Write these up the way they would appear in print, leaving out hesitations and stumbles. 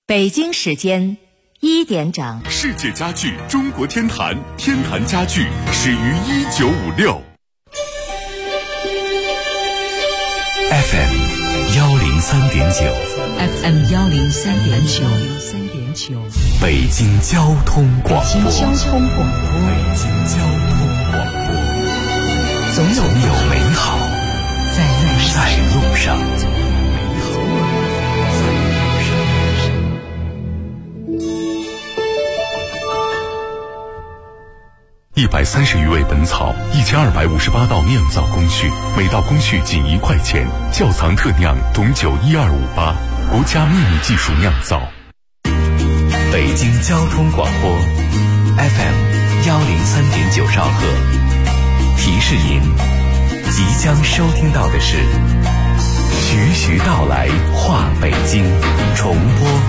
北京时间1点整， 世界家具中国天坛，天坛家具始于1956。 FM 103.9 FM 103.9， 北京交通广播。 北京交通广播，总有美好在路上。 130余味本草，1258道酿造工序，每道工序仅1块钱。窖藏特酿董酒12588，国家秘密技术酿造。 北京交通广播 FM 103.9兆赫。提示您，即将收听到的是徐徐道来话北京重播。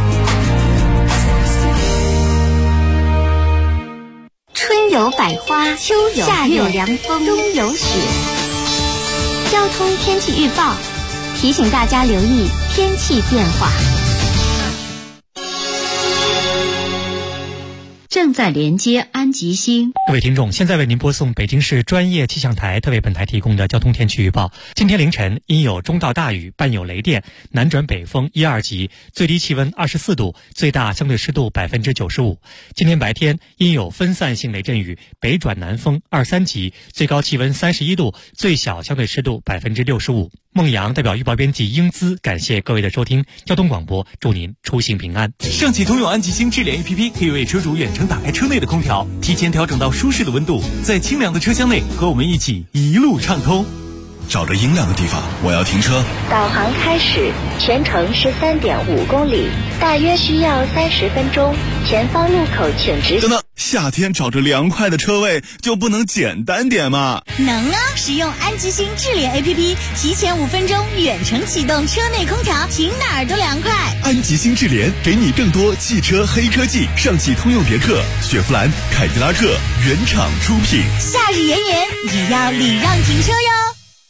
春有百花，秋有夏有凉风，冬有雪。交通天气预报提醒大家留意天气变化。 正在连接安吉星。 各位听众，现在为您播送北京市专业气象台特为本台提供的交通天气预报。今天凌晨阴有中到大雨，伴有雷电，南转北风1、2级，最低气温24度，最大相对湿度95%。今天白天阴有分散性雷阵雨，北转南风2、3级，最高气温31度，最小相对湿度65%。孟阳代表预报编辑英姿感谢各位的收听，交通广播祝您出行平安。 上汽通用安吉星智联 APP 可以为车主远程打开车内的空调，提前调整到舒适的温度，在清凉的车厢内和我们一起一路畅通。 找着阴凉的地方，我要停车。 导航开始，全程13.5公里，大约需要30分钟。前方路口请直行。 等等，夏天找着凉快的车位就不能简单点吗？ 能啊！使用安吉星智联 APP， 提前5分钟远程启动车内空调，停哪儿都凉快。 安吉星智联给你更多汽车黑科技，上汽通用别克、雪佛兰、凯迪拉克原厂出品。 夏日炎炎也要礼让停车哟。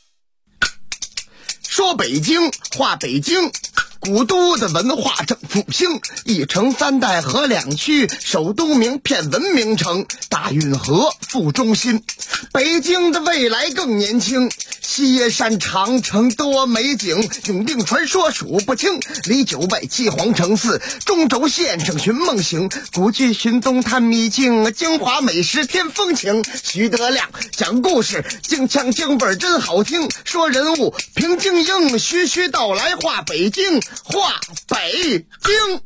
说北京话北京，古都的文化正复兴，一城3代河2区，首都名片文明城，大运河副中心。北京的未来更年轻，西山长城多美景，永定传说数不清，离9外7皇城4，中轴线上寻梦行，古剧寻东探秘境，京华美食添风情。徐德亮讲故事，京腔京味真好听，说人物评京英，徐徐道来话北京，话北京。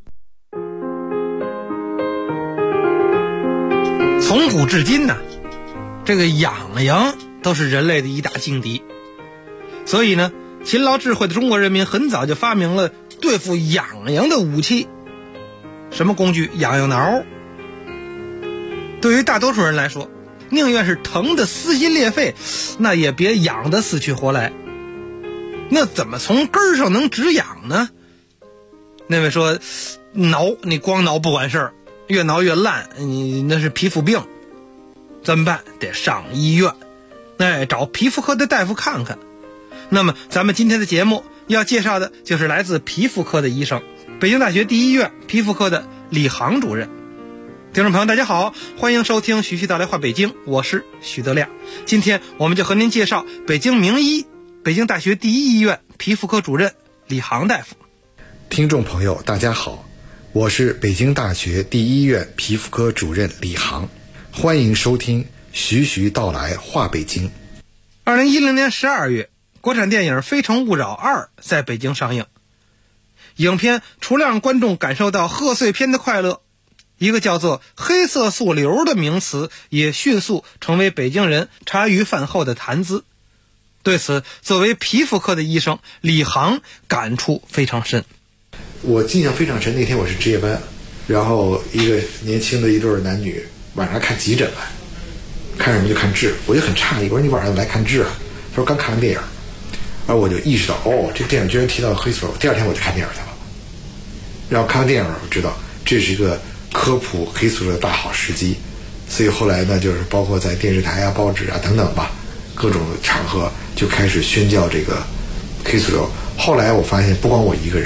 从古至今呢，这个痒痒都是人类的一大劲敌，所以呢，勤劳智慧的中国人民很早就发明了对付痒痒的武器。什么工具？痒痒挠。对于大多数人来说，宁愿是疼得撕心裂肺，那也别痒得死去活来。那怎么从根儿上能止痒呢？那位说，挠你光挠不管事儿，越挠越烂，你那是皮肤病，怎么办？得上医院，找皮肤科的大夫看看。那么咱们今天的节目要介绍的就是来自皮肤科的医生，北京大学第一医院皮肤科的李航主任。听众朋友大家好，欢迎收听徐徐道来话北京，我是徐德亮。今天我们就和您介绍北京名医，北京大学第一医院皮肤科主任李航大夫。 听众朋友大家好，我是北京大学第一医院皮肤科主任李航，欢迎收听徐徐道来话北京。 2010年12月，国产电影《非诚勿扰2》在北京上映。影片除了让观众感受到贺岁片的快乐，一个叫做黑色素瘤的名词也迅速成为北京人茶余饭后的谈资。对此，作为皮肤科的医生，李航感触非常深。 我印象非常深，那天我是值夜班，然后一个年轻的一对男女晚上看急诊来，看什么就看痣，我就很诧异，我说你晚上来看痣啊？他说刚看完电影，而我就意识到，这个电影居然提到黑素瘤，第二天我就看电影去了。然后看完电影，我知道这是一个科普黑素瘤的大好时机，所以后来呢，就是包括在电视台啊、报纸啊等等吧，各种场合就开始宣教这个黑素瘤。后来我发现，不光我一个人，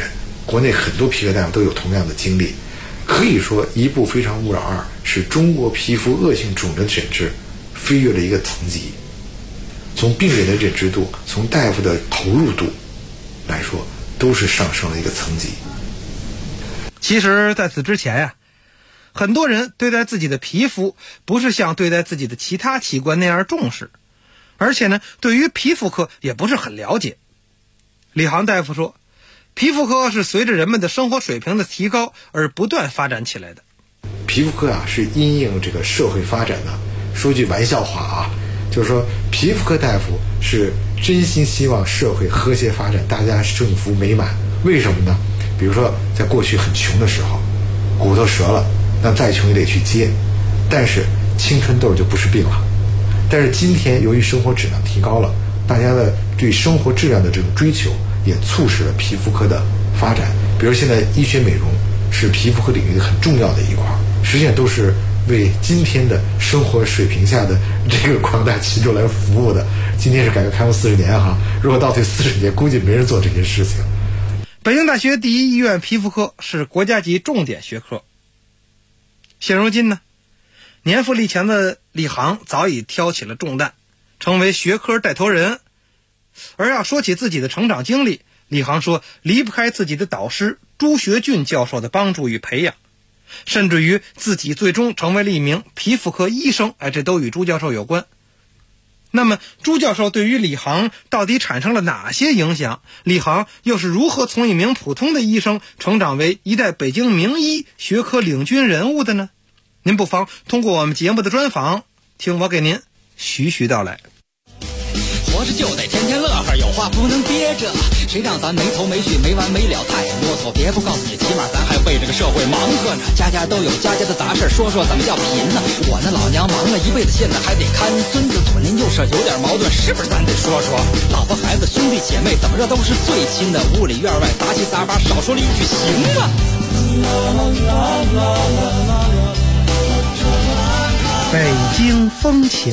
国内很多皮科大夫都有同样的经历。可以说一部《非诚勿扰2》使中国皮肤恶性肿瘤的诊治飞跃了一个层级，从病人的认知度，从大夫的投入度来说，都是上升了一个层级。 其实在此之前呀，很多人对待自己的皮肤不是像对待自己的其他器官那样重视，而且呢，对于皮肤科也不是很了解。李航大夫说，皮肤科是随着人们的生活水平的提高而不断发展起来的。 皮肤科是因应这个社会发展的。说句玩笑话啊，就是说皮肤科大夫是真心希望社会和谐发展，大家幸福美满。为什么呢？比如说在过去很穷的时候，骨头折了，那再穷也得去接，但是青春痘就不是病了。但是今天由于生活质量提高了，大家的对生活质量的这种追求也促使了皮肤科的发展。比如现在医学美容是皮肤科领域很重要的一块，实际上都是为今天的生活水平下的这个广大群众来服务的。今天是改革开放40年哈，如果倒退40年，估计没人做这些事情。 北京大学第一医院皮肤科是国家级重点学科。现如今呢，年富力强的李航早已挑起了重担，成为学科带头人。而要说起自己的成长经历，李航说离不开自己的导师朱学俊教授的帮助与培养，甚至于自己最终成为了一名皮肤科医生，这都与朱教授有关。那么朱教授对于李航到底产生了哪些影响？李航又是如何从一名普通的医生成长为一代北京名医学科领军人物的呢？您不妨通过我们节目的专访，听我给您徐徐道来。 活着就得天天乐呵，有话不能憋着，谁让咱没头没绪没完没了太啰嗦。别不告诉你，起码咱还为这个社会忙活呢。家家都有家家的杂事，说说怎么叫贫呢？我那老娘忙了一辈子，现在还得看孙子，左邻右舍有点矛盾，是不是咱得说说？老婆孩子兄弟姐妹怎么着都是最亲的，屋里院外杂七杂八，少说了一句行吗？ 北京风情。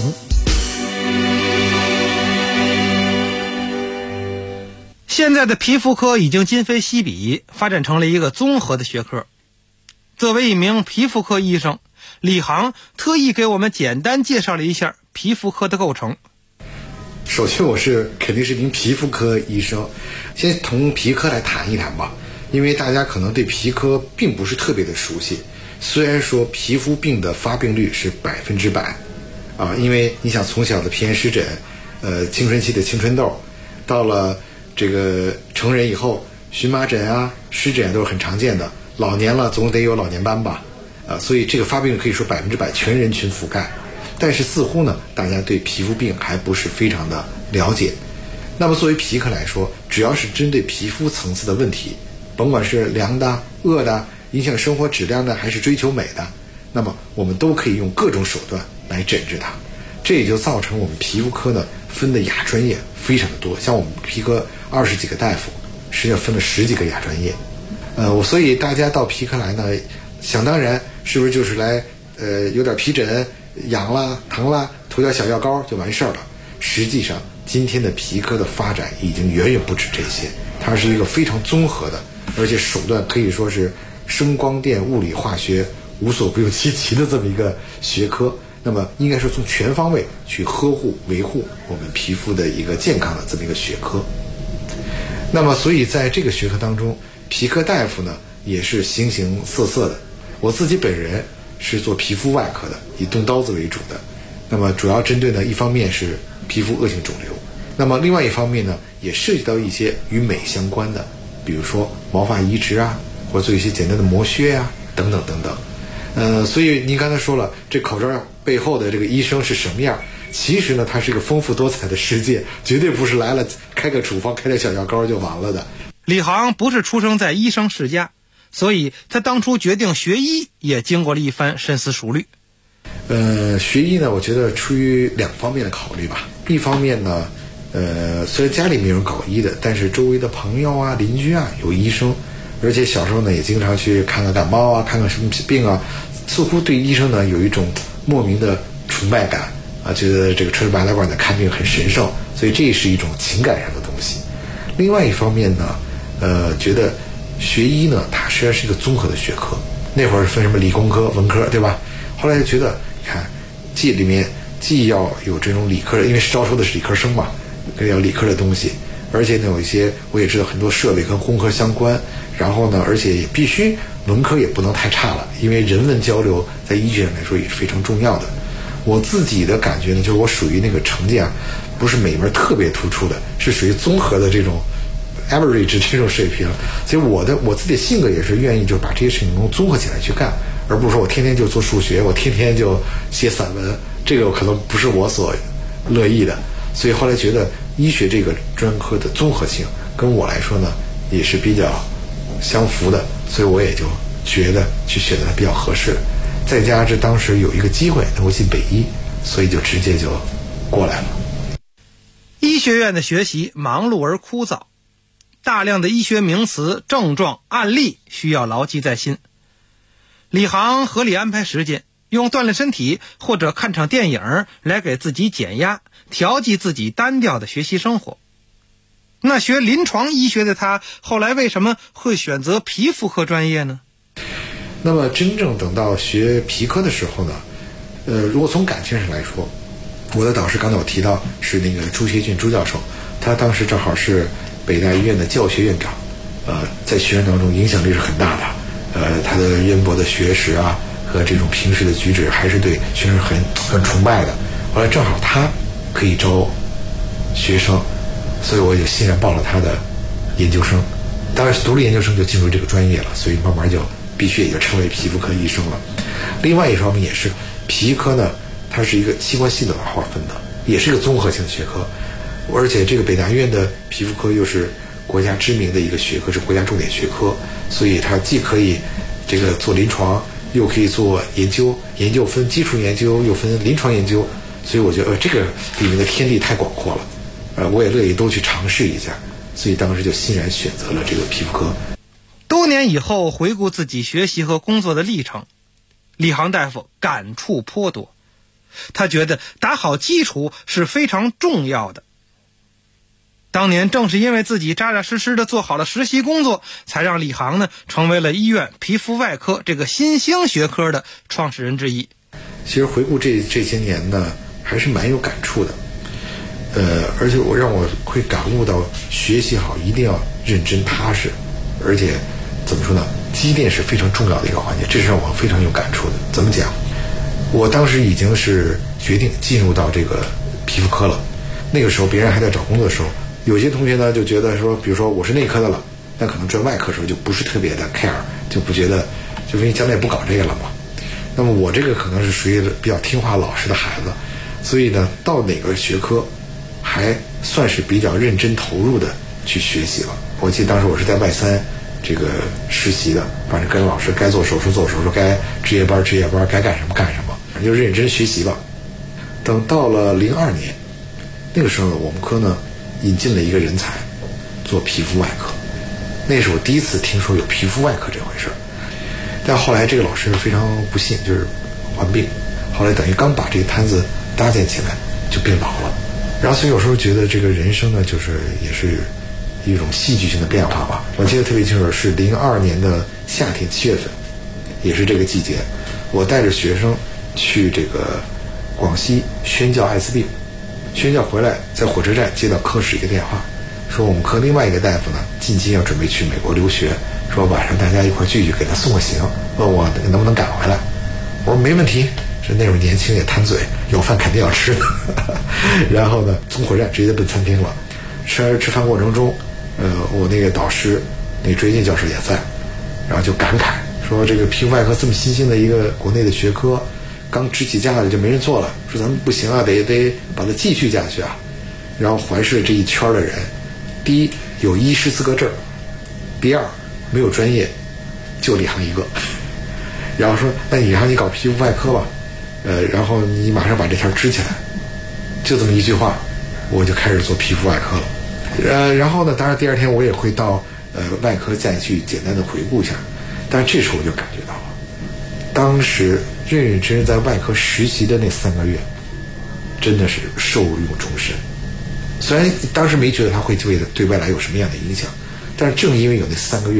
现在的皮肤科已经今非昔比，发展成了一个综合的学科。作为一名皮肤科医生，李航特意给我们简单介绍了一下皮肤科的构成。 首先我肯定是一名皮肤科医生，先从皮科来谈一谈吧，因为大家可能对皮科并不是特别的熟悉。虽然说皮肤病的发病率是100%啊，因为你想从小的皮炎湿疹，青春期的青春痘，到了这个成人以后，荨麻疹啊、湿疹都是很常见的。老年了总得有老年斑吧，所以这个发病率可以说100%全人群覆盖。但是似乎呢，大家对皮肤病还不是非常的了解。那么作为皮科来说，只要是针对皮肤层次的问题，甭管是凉的、恶的、影响生活质量的，还是追求美的，那么我们都可以用各种手段来诊治它。这也就造成我们皮肤科呢分的亚专业非常的多，像我们皮科20几个大夫，实际上分了10几个亚专业。所以大家到皮科来呢，想当然是不是就是来有点皮疹痒啦、疼啦，涂点小药膏就完事儿了？实际上今天的皮科的发展已经远远不止这些，它是一个非常综合的，而且手段可以说是声光电物理化学无所不用其极的这么一个学科。那么应该是从全方位去呵护维护我们皮肤的一个健康的这么一个学科。那么所以在这个学科当中，皮科大夫呢也是形形色色的。我自己本人是做皮肤外科的，以动刀子为主的。那么主要针对呢，一方面是皮肤恶性肿瘤，那么另外一方面呢，也涉及到一些与美相关的，比如说毛发移植啊，或者做一些简单的磨削啊，等等等等。所以您刚才说了，这口罩背后的这个医生是什么样？其实呢，它是一个丰富多彩的世界，绝对不是来了开个处方开点小药膏就完了的。 李航不是出生在医生世家，所以他当初决定学医也经过了一番深思熟虑。 学医呢，我觉得出于2方面的考虑吧。一方面呢，虽然家里没有人搞医的，但是周围的朋友啊、邻居啊有医生，而且小时候呢也经常去看看感冒啊，看看什么病啊，似乎对医生呢有一种莫名的崇拜感啊，觉得这个穿着白大褂的看病很神圣，所以这是一种情感上的东西。另外一方面呢，觉得学医呢，它实际上是一个综合的学科。那会儿分什么理工科、文科，对吧？后来就觉得，你看，里面既要有这种理科，因为招收的是理科生嘛，要理科的东西，而且呢，有一些我也知道很多设备跟工科相关。然后呢，而且也必须文科也不能太差了，因为人文交流在医学上来说也是非常重要的。我自己的感觉呢，就是我属于那个成绩啊，不是每门特别突出的，是属于综合的这种 average 这种水平。所以我自己的性格也是愿意就把这些事情能综合起来去干，而不是说我天天就做数学，我天天就写散文，这个可能不是我所乐意的。所以后来觉得医学这个专科的综合性跟我来说呢，也是比较相符的，所以我也就觉得去选择比较合适。再加之当时有一个机会能够进北医，所以就直接就过来了。 医学院的学习忙碌而枯燥，大量的医学名词、症状、案例需要牢记在心。李航合理安排时间，用锻炼身体或者看场电影来给自己减压，调剂自己单调的学习生活。那学临床医学的他，后来为什么会选择皮肤科专业呢？ 那么真正等到学皮科的时候呢，如果从感情上来说，我的导师刚才我提到是那个朱学俊朱教授，他当时正好是北大医院的教学院长，在学院当中影响力是很大的，他的渊博的学识啊和这种平时的举止还是对学生很崇拜的。后来正好他可以招学生，所以我就欣然报了他的研究生。当然读了研究生就进入这个专业了，所以慢慢就必须也就成为皮肤科医生了。另外一方面也是皮科呢，它是一个器官系统划分的，也是一个综合性的学科，而且这个北大医院的皮肤科又是国家知名的一个学科，是国家重点学科，所以它既可以这个做临床，又可以做研究，研究分基础研究又分临床研究，所以我觉得这个里面的天地太广阔了，我也乐意都去尝试一下，所以当时就欣然选择了这个皮肤科。 多年以后回顾自己学习和工作的历程，李航大夫感触颇多。他觉得打好基础是非常重要的。当年正是因为自己扎扎实实的做好了实习工作，才让李航呢成为了医院皮肤外科这个新兴学科的创始人之一。 其实回顾这些年呢，还是蛮有感触的。而且让我会感悟到学习好一定要认真踏实，而且怎么说呢，积淀是非常重要的一个环节，这是让我非常有感触的。怎么讲？我当时已经是决定进入到这个皮肤科了。那个时候别人还在找工作的时候，有些同学呢就觉得说，比如说我是内科的了，那可能转外科的时候就不是特别的 care， 就不觉得，就因为将来不搞这个了嘛。那么我这个可能是属于比较听话老实的孩子，所以呢到哪个学科还算是比较认真投入的去学习了。我记得当时我是在外三这个实习的，反正跟老师该做手术做手术，该值夜班该干什么干什么，反正就认真学习吧。等到了02年，那个时候呢，我们科呢引进了一个人才做皮肤外科，那是我第一次听说有皮肤外科这回事。但后来这个老师非常不幸，就是患病，后来等于刚把这个摊子搭建起来就病倒了。然后所以有时候觉得这个人生呢，就是也是一种戏剧性的变化吧。我记得特别清楚，是02年的夏天7月份，也是这个季节，我带着学生去这个广西宣教艾滋病，宣教回来，在火车站接到科室一个电话，说我们科另外一个大夫呢近期要准备去美国留学，说晚上大家一块聚聚，给他送个行，问我能不能赶回来。我说没问题，是那种年轻也贪嘴，有饭肯定要吃的。然后呢，从火车站直接奔餐厅了。吃饭过程中，我那个导师那追进教授也在，然后就感慨说，这个皮肤外科这么新兴的一个国内的学科，刚支起架来就没人做了，说咱们不行啊，得把它继续下去啊。然后环视这一圈的人，第一有医师资格证，第二没有专业，就李航一个。然后说，那李航你搞皮肤外科吧，然后你马上把这条支起来，就这么一句话，我就开始做皮肤外科了。然后呢，当然第二天我也会到外科再去简单的回顾一下，但是这时候我就感觉到了，当时认认真真在外科实习的那3个月，真的是受用终身。虽然当时没觉得它会对未来有什么样的影响，但是正因为有那3个月，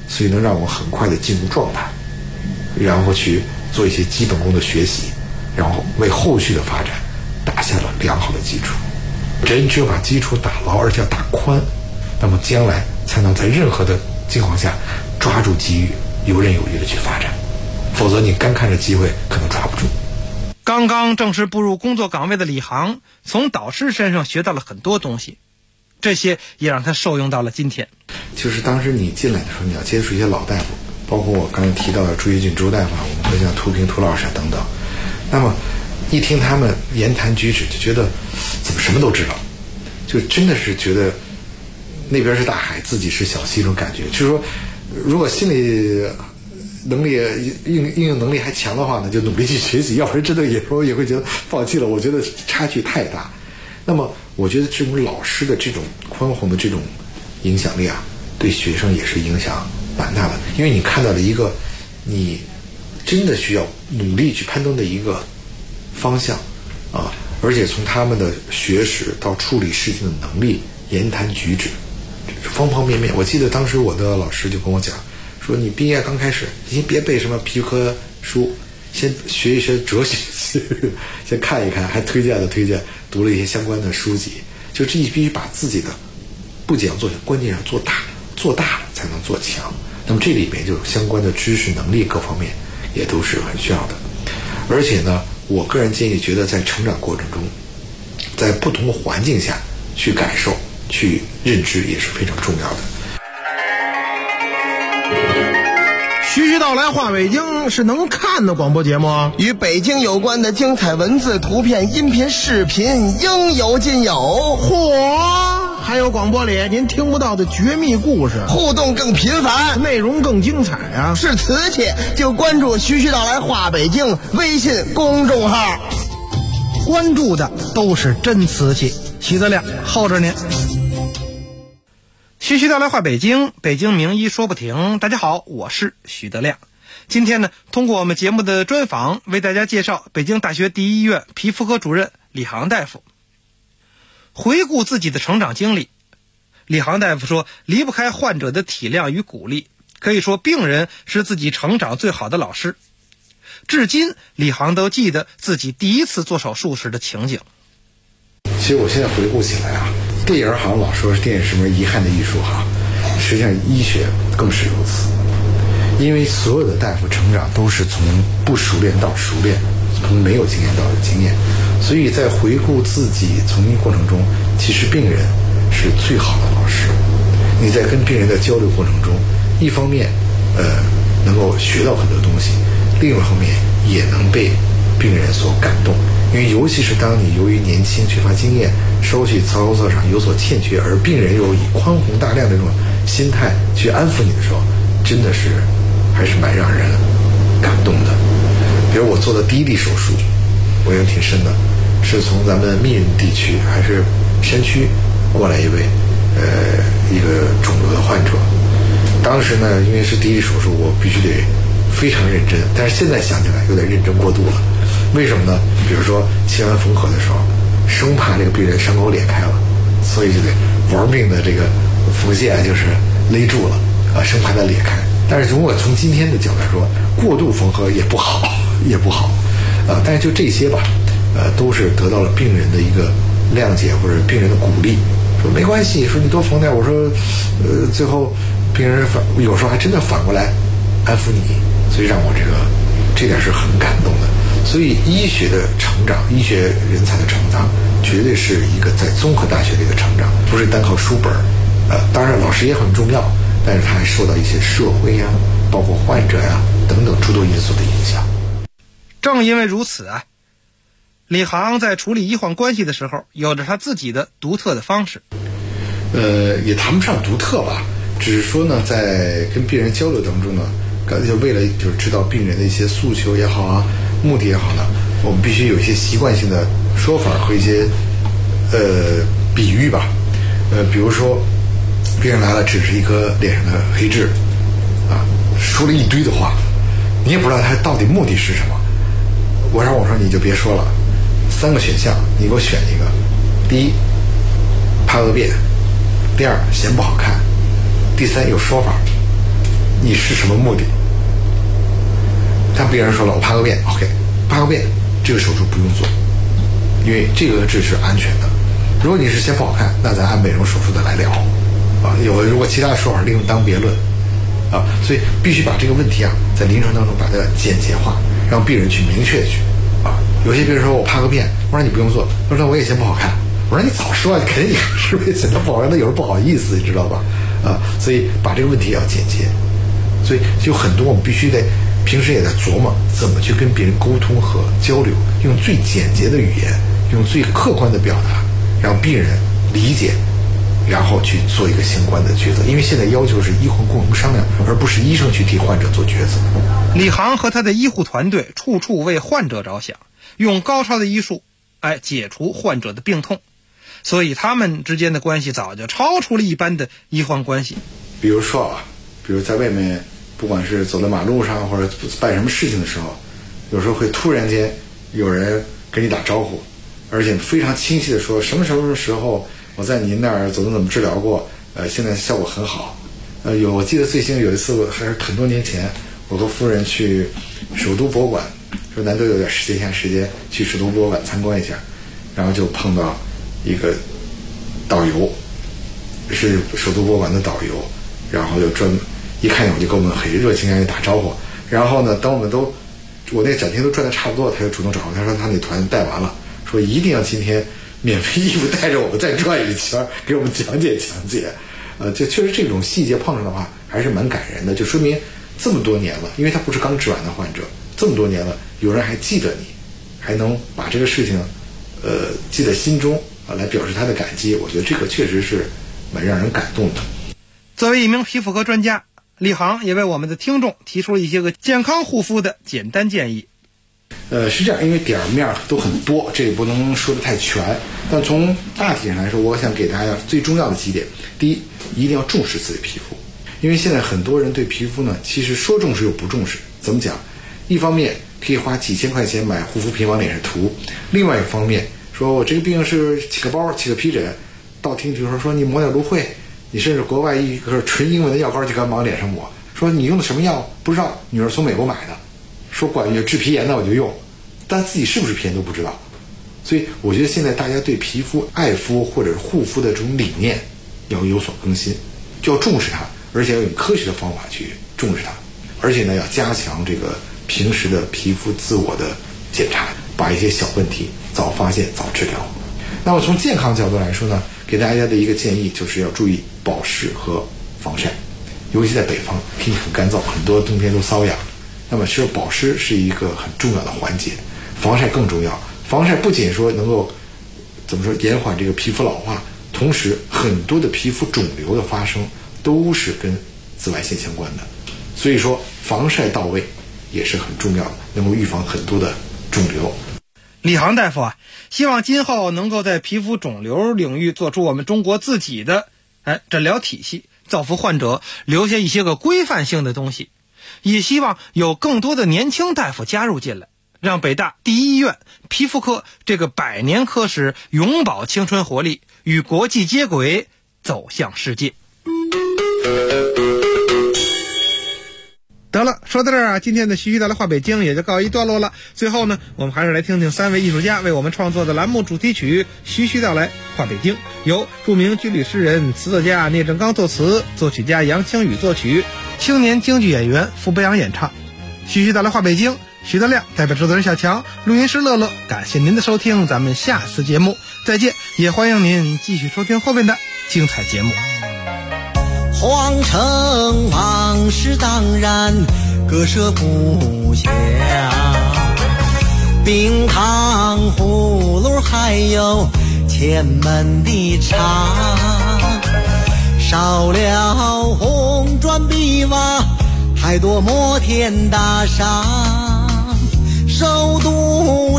所以能让我很快的进入状态，然后去做一些基本功的学习，然后为后续的发展打下了良好的基础。人只有把基础打牢，而且要打宽，那么将来才能在任何的境况下抓住机遇，游刃有余的去发展，否则你干看着机会可能抓不住。 刚刚正式步入工作岗位的李航，从导师身上学到了很多东西，这些也让他受用到了今天。 就是当时你进来的时候，你要接触一些老大夫，包括我刚才提到的朱跃进周大夫，我们会像涂平涂老师等等。那么一听他们言谈举止，就觉得怎么什么都知道，就真的是觉得那边是大海，自己是小溪，这种感觉。就是说，如果心理能力应用能力还强的话呢，就努力去学习，要不然真的有时候也会觉得放弃了。我觉得差距太大。那么我觉得这种老师的这种宽宏的这种影响力啊，对学生也是影响蛮大的，因为你看到了一个你真的需要努力去攀登的一个方向啊，而且从他们的学识到处理事情的能力、言谈举止，方方面面。我记得当时我的老师就跟我讲说，你毕业刚开始，你先别背什么皮科书，先学一学哲学，先看一看，还推荐读了一些相关的书籍。就这必须把自己的不仅要做强，关键是做大了才能做强。那么这里面就有相关的知识能力各方面也都是很需要的。而且呢，我个人建议觉得在成长过程中，在不同的环境下去感受、去认知也是非常重要的。 徐徐道来话北京是能看的广播节目， 与北京有关的精彩文字、图片、音频、视频应有尽有。 嚯！还有广播里您听不到的绝密故事， 互动更频繁， 内容更精彩啊！ 是瓷器就关注徐徐道来话北京微信公众号， 关注的都是真瓷器。许德亮候着您。 徐徐道来话北京，北京名医说不停。大家好，我是许德亮。今天呢，通过我们节目的专访，为大家介绍北京大学第一医院皮肤科主任李航大夫。回顾自己的成长经历，李航大夫说，离不开患者的体谅与鼓励，可以说病人是自己成长最好的老师。至今，李航都记得自己第一次做手术时的情景。 其实我现在回顾起来啊，电影好像老说是电影是门遗憾的艺术哈，实际上医学更是如此。因为所有的大夫成长都是从不熟练到熟练，从没有经验到有经验，所以在回顾自己从医过程中，其实病人是最好的老师。你在跟病人的交流过程中，一方面能够学到很多东西，另一方面也能被病人所感动。因为尤其是当你由于年轻缺乏经验，稍许操作上有所欠缺，而病人又以宽宏大量的这种心态去安抚你的时候，真的是还是蛮让人感动的。比如我做的第一例手术，我印象挺深的，是从咱们密云地区还是山区过来一位一个肿瘤的患者。当时呢，因为是第一例手术，我必须得非常认真，但是现在想起来有点认真过度了。为什么呢？比如说切完缝合的时候，生怕这个病人伤口裂开了，所以就得玩命的这个缝线就是勒住了啊，生怕它裂开。但是如果从今天的角度来说，过度缝合也不好，但是就这些吧，都是得到了病人的一个谅解或者病人的鼓励，说没关系，说你多缝点。我说，最后病人有时候还真的反过来安抚你，所以让我这点是很感动的。所以医学的成长，医学人才的成长，绝对是一个在综合大学的一个成长，不是单靠书本。当然老师也很重要，但是他还受到一些社会呀，包括患者呀等等诸多因素的影响。 正因为如此啊，李航在处理医患关系的时候，有着他自己的独特的方式。 也谈不上独特吧，只是说呢，在跟病人交流当中呢，就为了就是知道病人的一些诉求也好啊，目的也好呢，我们必须有一些习惯性的说法和一些比喻吧。比如说病人来了，只是一颗脸上的黑痣啊，说了一堆的话，你也不知道他到底目的是什么。我说你就别说了，3个选项你给我选一个。第一，怕恶变；第二，嫌不好看；第三，有说法。 你是什么目的？但别人说了，我趴个便 ，OK， 趴个便，这个手术不用做，因为这个这是安全的。如果你是嫌不好看，那咱按美容手术的来聊啊。如果其他的说法另当别论啊。所以必须把这个问题啊，在临床当中把它简洁化，让病人去明确去啊。有些病人说我趴个便，我说你不用做，他说我也嫌不好看。我说你早说，肯定你是不是显得不好看？那有时候不好意思，你知道吧？啊，所以把这个问题要简洁。所以有很多我们必须得平时也在琢磨怎么去跟别人沟通和交流，用最简洁的语言，用最客观的表达，让病人理解，然后去做一个相关的抉择。因为现在要求是医患共同商量，而不是医生去替患者做抉择。 李航和他的医护团队处处为患者着想，用高超的医术解除患者的病痛。所以他们之间的关系早就超出了一般的医患关系。 比如在外面，不管是走在马路上或者办什么事情的时候，有时候会突然间有人跟你打招呼，而且非常清晰的说什么时候我在您那儿怎么治疗过，现在效果很好。我记得最新有一次还是很多年前，我和夫人去首都博物馆，说难得有点时间去首都博物馆参观一下，然后就碰到一个导游，是首都博物馆的导游，然后就一看见我就跟我们很热情地打招呼。然后呢，等我那展厅都转得差不多，他就主动找我，他说他那团带完了，说一定要今天免费义务带着我们再转一圈，给我们讲解。就确实这种细节碰上的话还是蛮感人的，就说明这么多年了，因为他不是刚治完的患者，这么多年了，有人还记得你，还能把这个事情记在心中来表示他的感激，我觉得这个确实是蛮让人感动的。 作为一名皮肤科专家，李航也为我们的听众提出了一些个健康护肤的简单建议。 是这样，因为点面都很多，这也不能说得太全，但从大体上来说，我想给大家最重要的几点。第一，一定要重视自己的皮肤，因为现在很多人对皮肤呢，其实说重视又不重视。怎么讲？一方面可以花几千块钱买护肤品往脸上涂，另外一方面说我这个病是起个包起个皮疹，道听途说你抹点芦荟，你甚至国外一个纯英文的药膏就敢往脸上抹，说你用的什么药不知道，女儿从美国买的，说管于治皮炎的我就用，但自己是不是皮炎都不知道。所以我觉得现在大家对皮肤爱肤或者护肤的这种理念要有所更新，就要重视它，而且要用科学的方法去重视它，而且呢要加强这个平时的皮肤自我的检查，把一些小问题早发现早治疗。那么从健康角度来说呢，给大家的一个建议就是要注意保湿和防晒，尤其在北方天气很干燥，很多冬天都瘙痒，那么其实保湿是一个很重要的环节，防晒更重要。防晒不仅说能够延缓这个皮肤老化，同时很多的皮肤肿瘤的发生都是跟紫外线相关的，所以说防晒到位也是很重要的，能够预防很多的肿瘤。 李航大夫希望今后能够在皮肤肿瘤领域做出我们中国自己的诊疗体系，造福患者，留下一些个规范性的东西。也希望有更多的年轻大夫加入进来，让北大第一医院皮肤科这个100年科室永葆青春活力，与国际接轨，走向世界。得了，说到这儿今天的徐徐道来话北京也就告一段落了。最后呢，我们还是来听听3位艺术家为我们创作的栏目主题曲《徐徐道来话北京》，由著名军旅诗人、词作家聂正刚作词，作曲家杨清宇作曲，青年京剧演员傅北阳演唱。徐徐道来话北京，徐德亮代表制作人小强，录音师乐乐，感谢您的收听，咱们下次节目再见，也欢迎您继续收听后面的精彩节目。 皇城往事当然割舍不下，冰糖葫芦还有前门的茶，少了红砖碧瓦，还多摩天大厦，首都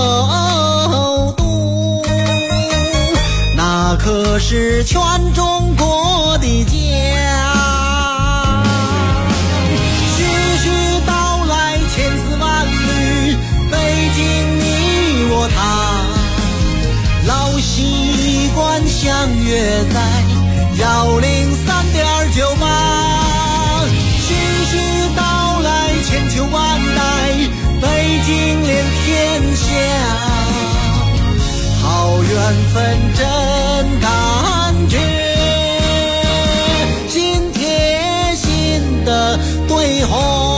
那可是全中国的家。徐徐道来千丝万缕，北京你我他，老习惯相约在103.98。 分真感觉，心贴心的对话。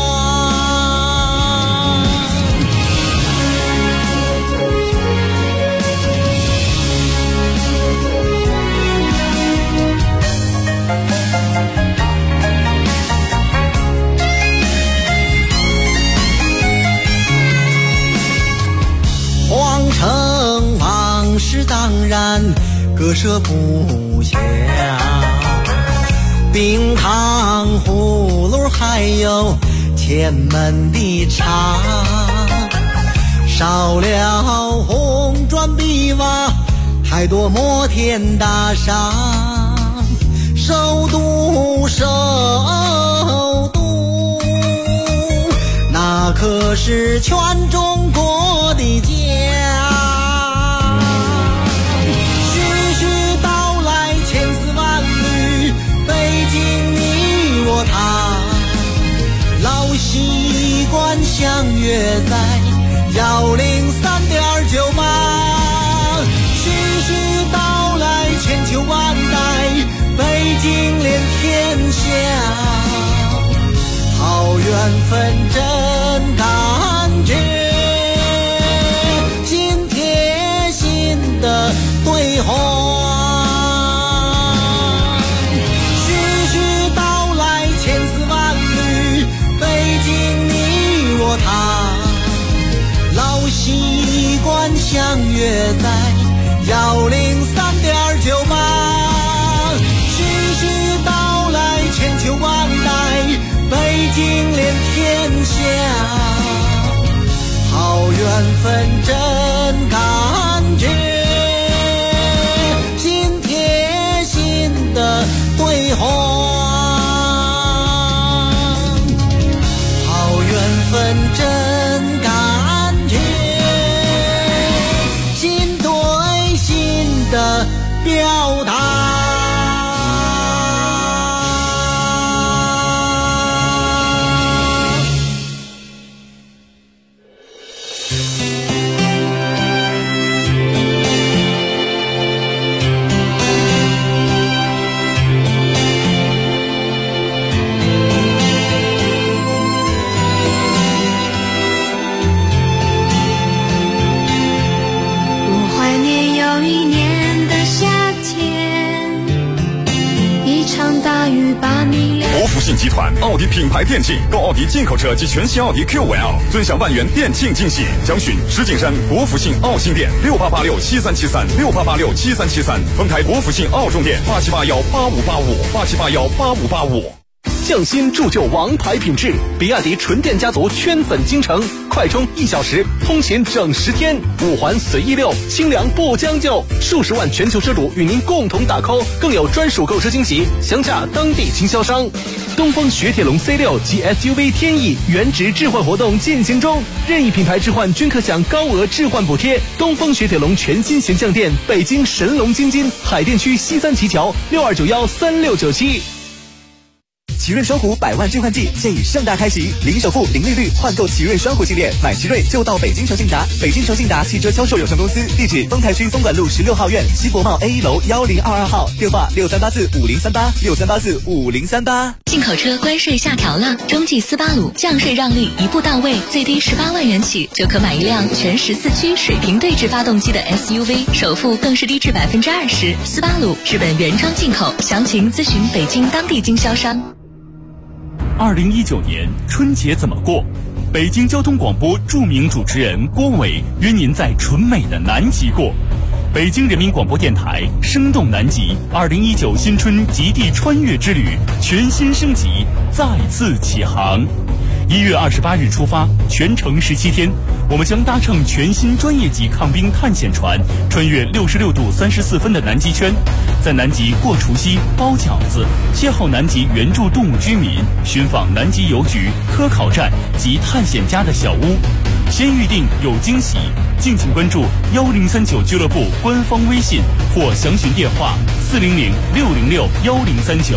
成往事当然割舍不下，冰糖葫芦还有前门的茶，少了红砖碧瓦太多摩天大厦，首都首都那可是全中国的家。老习惯相约在103.9吧，徐徐道来千秋万代，北京连天下，好缘分真感觉，心贴心的对话。习惯相约在103.9吧，徐徐道来千秋万代，北京连天下，好缘分真感觉，心贴心的对话，好缘分真感觉，的表达。 我怀念有一年大雨把你国福信集团奥迪品牌店庆，购奥迪进口车及全新奥迪 QL， 尊享万元店庆惊喜。详询石景山国福信奥新店68867373 68867373，丰台国福信奥中店87818585 匠心铸就王牌品质，比亚迪纯电家族圈粉京城，快充1小时，通勤整10天，5环随意溜，清凉不将就，数十万全球车主与您共同打 call， 更有专属购车惊喜，详洽当地经销商。东风雪铁龙 C6 及 SUV 天翼原值置换活动进行中，任意品牌置换均可享高额置换补贴。东风雪铁龙全新形象店，北京神龙京津海淀区西三旗桥62913697。 奇瑞双虎100万置换季现已盛大开启，零首付、零利率换购奇瑞双虎系列，买奇瑞就到北京诚信达。北京诚信达汽车销售有限公司，地址丰台区丰管路16号院西国贸 A1 楼1022号，电话63845038 63845038。 进口车关税下调了，中际斯巴鲁降税让利一步到位，最低18万元起就可买一辆全14驱水平对置发动机的 SUV， 首付更是低至20%。斯巴鲁日本原装进口，详情咨询北京当地经销商。 2019年春节怎么过？北京交通广播著名主持人郭伟约您在纯美的南极过。北京人民广播电台生动南极2019新春极地穿越之旅全新升级，再次起航。1月28日出发，全程17天，我们将搭乘全新专业级抗冰探险船，穿越66度34分的南极圈，在南极过除夕、包饺子，邂逅南极原住动物居民，寻访南极邮局、科考站及探险家的小屋。先预定有惊喜，敬请关注1039俱乐部官方微信或详询电话400-606-1039。